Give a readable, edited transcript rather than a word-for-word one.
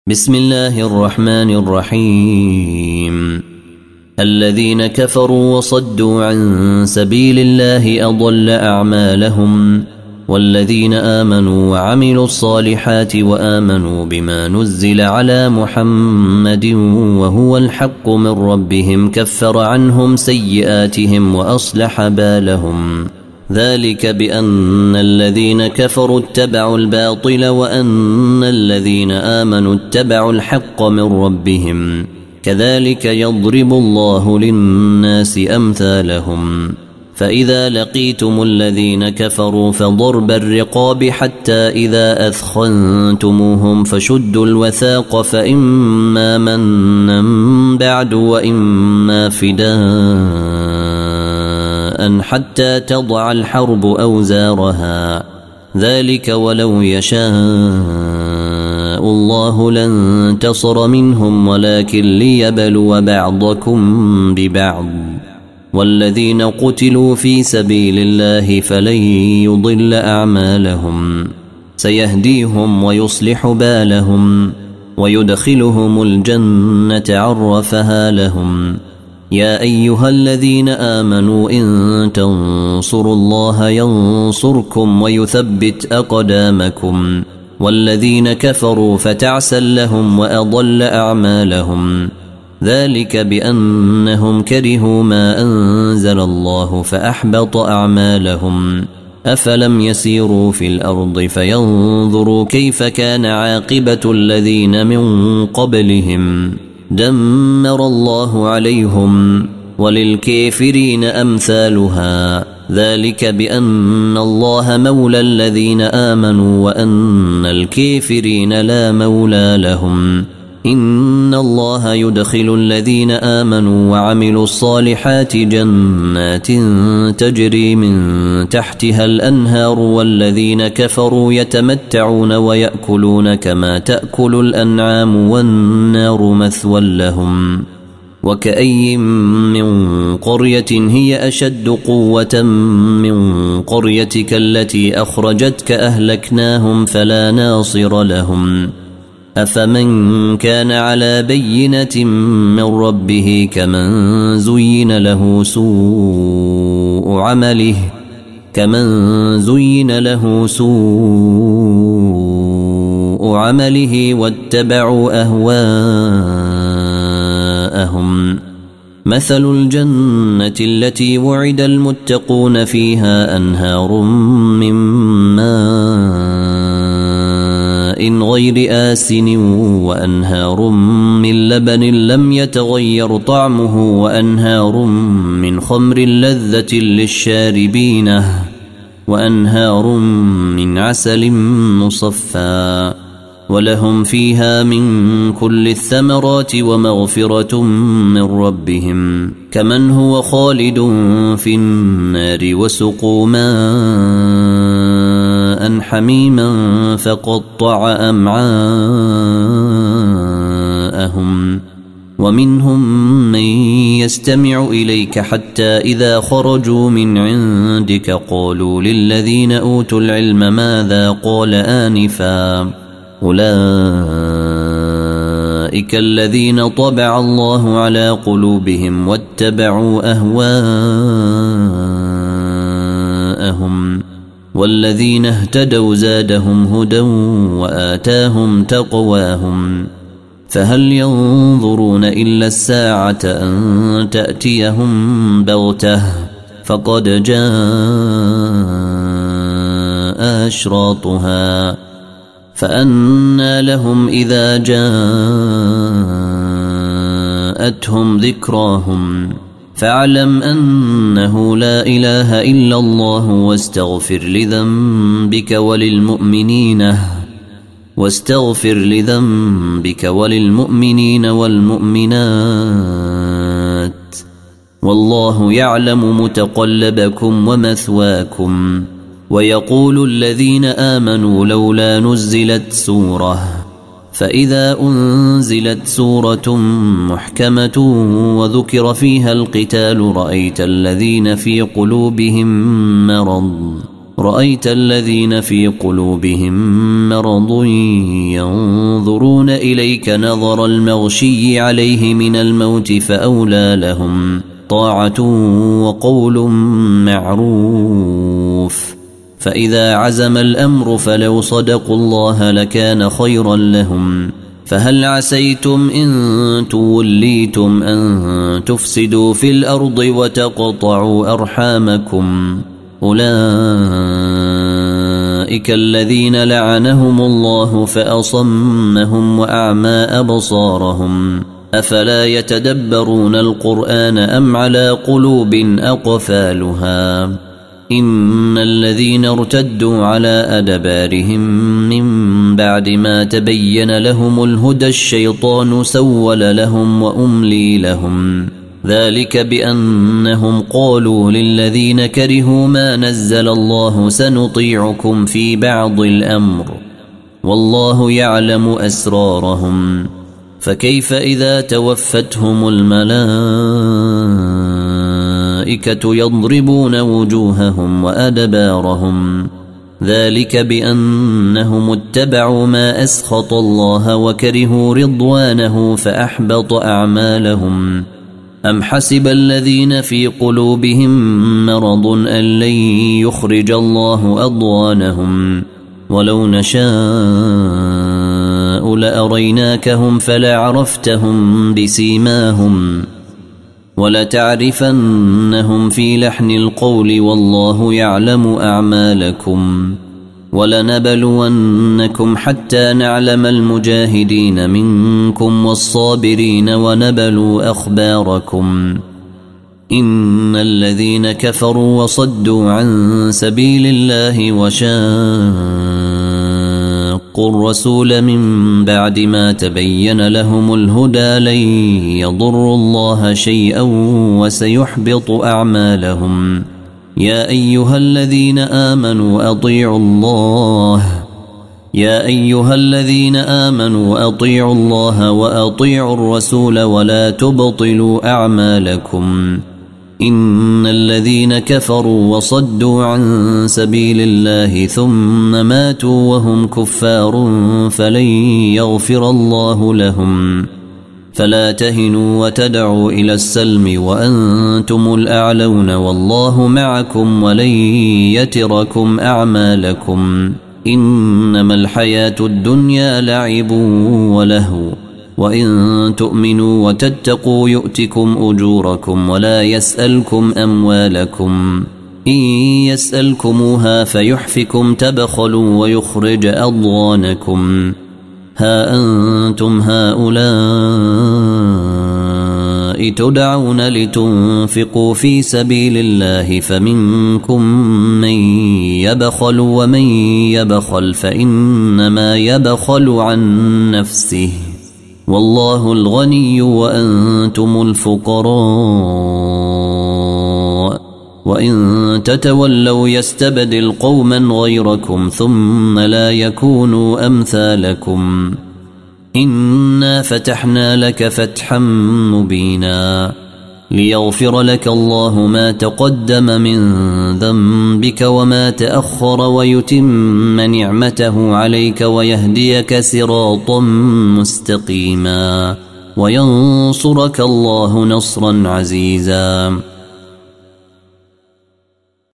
بسم الله الرحمن الرحيم. الذين كفروا وصدوا عن سبيل الله أضل أعمالهم، والذين آمنوا وعملوا الصالحات وآمنوا بما نزل على محمد وهو الحق من ربهم كفر عنهم سيئاتهم وأصلح بالهم. ذلك بأن الذين كفروا اتبعوا الباطل وأن الذين آمنوا اتبعوا الحق من ربهم، كذلك يضرب الله للناس أمثالهم. فإذا لقيتم الذين كفروا فضرب الرقاب حتى إذا أثخنتموهم فشدوا الوثاق، فإما منا بعد وإما فداء حتى تضع الحرب أوزارها، ذلك ولو يشاء الله لانتصر منهم ولكن ليبلو بعضكم ببعض. والذين قتلوا في سبيل الله فلن يضل أعمالهم، سيهديهم ويصلح بالهم ويدخلهم الجنة عرفها لهم. يا أيها الذين آمنوا إن تنصروا الله ينصركم ويثبت أقدامكم. والذين كفروا فتعسا لهم وأضل أعمالهم، ذلك بأنهم كرهوا ما أنزل الله فأحبط أعمالهم. أفلم يسيروا في الأرض فينظروا كيف كان عاقبة الذين من قبلهم، دمر الله عليهم وللكافرين أمثالها. ذلك بأن الله مولى الذين آمنوا وأن الكافرين لا مولى لهم. إن الله يدخل الذين آمنوا وعملوا الصالحات جنات تجري من تحتها الأنهار، والذين كفروا يتمتعون ويأكلون كما تأكل الأنعام والنار مثوى لهم. وكأي من قرية هي أشد قوة من قريتك التي أخرجتك أهلكناهم فلا ناصر لهم. أفمن كان على بينة من ربه كمن زين له سوء عمله واتبعوا أهواءهم. مثل الجنة التي وعد المتقون فيها أنهار من ماء غير آسن وأنهار من لبن لم يتغير طعمه وأنهار من خمر لذة للشاربين وأنهار من عسل مصفى، ولهم فيها من كل الثمرات ومغفرة من ربهم، كمن هو خالد في النار وسقوا ماء حميما فقطع أمعاءهم. ومنهم من يستمع إليك حتى إذا خرجوا من عندك قالوا للذين أوتوا العلم ماذا قال آنفا، أولئك الذين طبع الله على قلوبهم واتبعوا أهواءهم. والذين اهتدوا زادهم هدى وآتاهم تقواهم. فهل ينظرون إلا الساعة أن تأتيهم بغتة، فقد جاء أشراطها، فأنى لهم إذا جاءتهم ذكراهم. فاعلم أنه لا إله إلا الله واستغفر لذنبك وللمؤمنين والمؤمنات، والله يعلم متقلبكم ومثواكم. ويقول الذين آمنوا لولا نزلت سورة، فإذا أنزلت سورة محكمة وذكر فيها القتال رأيت الذين في قلوبهم مرض رأيت الذين في قلوبهم مرض ينظرون إليك نظر المغشي عليه من الموت فأولى لهم طاعة وقول معروف. فإذا عزم الأمر فلو صدقوا الله لكان خيرا لهم. فهل عسيتم إن توليتم أن تفسدوا في الأرض وتقطعوا أرحامكم؟ أولئك الذين لعنهم الله فأصمهم وأعمى أبصارهم. أفلا يتدبرون القرآن أم على قلوب أقفالها؟ إن الذين ارتدوا على أدبارهم من بعد ما تبين لهم الهدى الشيطان سول لهم وأملي لهم. ذلك بأنهم قالوا للذين كرهوا ما نزل الله سنطيعكم في بعض الأمر والله يعلم أسرارهم. فكيف إذا توفتهم الملائكة يضربون وجوههم وأدبارهم؟ ذلك بأنهم اتبعوا ما أسخط الله وكرهوا رضوانه فأحبط أعمالهم. أم حسب الذين في قلوبهم مرض أن لن يخرج الله أضغانهم؟ ولو نشاء لأريناكهم فلعرفتهم بسيماهم ولتعرفنهم في لحن القول والله يعلم أعمالكم. ولنبلونكم حتى نعلم المجاهدين منكم والصابرين ونبلوا أخباركم. إن الذين كفروا وصدوا عن سبيل الله وشاقوا الرسول من بعد ما تبين لهم الهدى لن يضروا الله شيئا وسيحبط أعمالهم. يا أيها الذين آمنوا أطيعوا الله وأطيعوا الرسول ولا تبطلوا أعمالكم. إن الذين كفروا وصدوا عن سبيل الله ثم ماتوا وهم كفار فلن يغفر الله لهم. فلا تهنوا وتدعوا إلى السلم وأنتم الأعلون والله معكم ولن يتركم أعمالكم. إنما الحياة الدنيا لعب ولهو وإن تؤمنوا وتتقوا يؤتكم أجوركم ولا يسألكم أموالكم. إن يسألكموها فيحفكم تبخلوا ويخرج أضغانكم. ها أنتم هؤلاء تدعون لتنفقوا في سبيل الله فمنكم من يبخل ومن يبخل فإنما يبخل عن نفسه والله الغني وأنتم الفقراء وإن تتولوا يستبدل قوما غيركم ثم لا يكونوا أمثالكم. إنا فتحنا لك فتحا مبينا ليغفر لك الله ما تقدم من ذنبك وما تأخر ويتم نعمته عليك ويهديك صراطا مستقيما وينصرك الله نصرا عزيزا.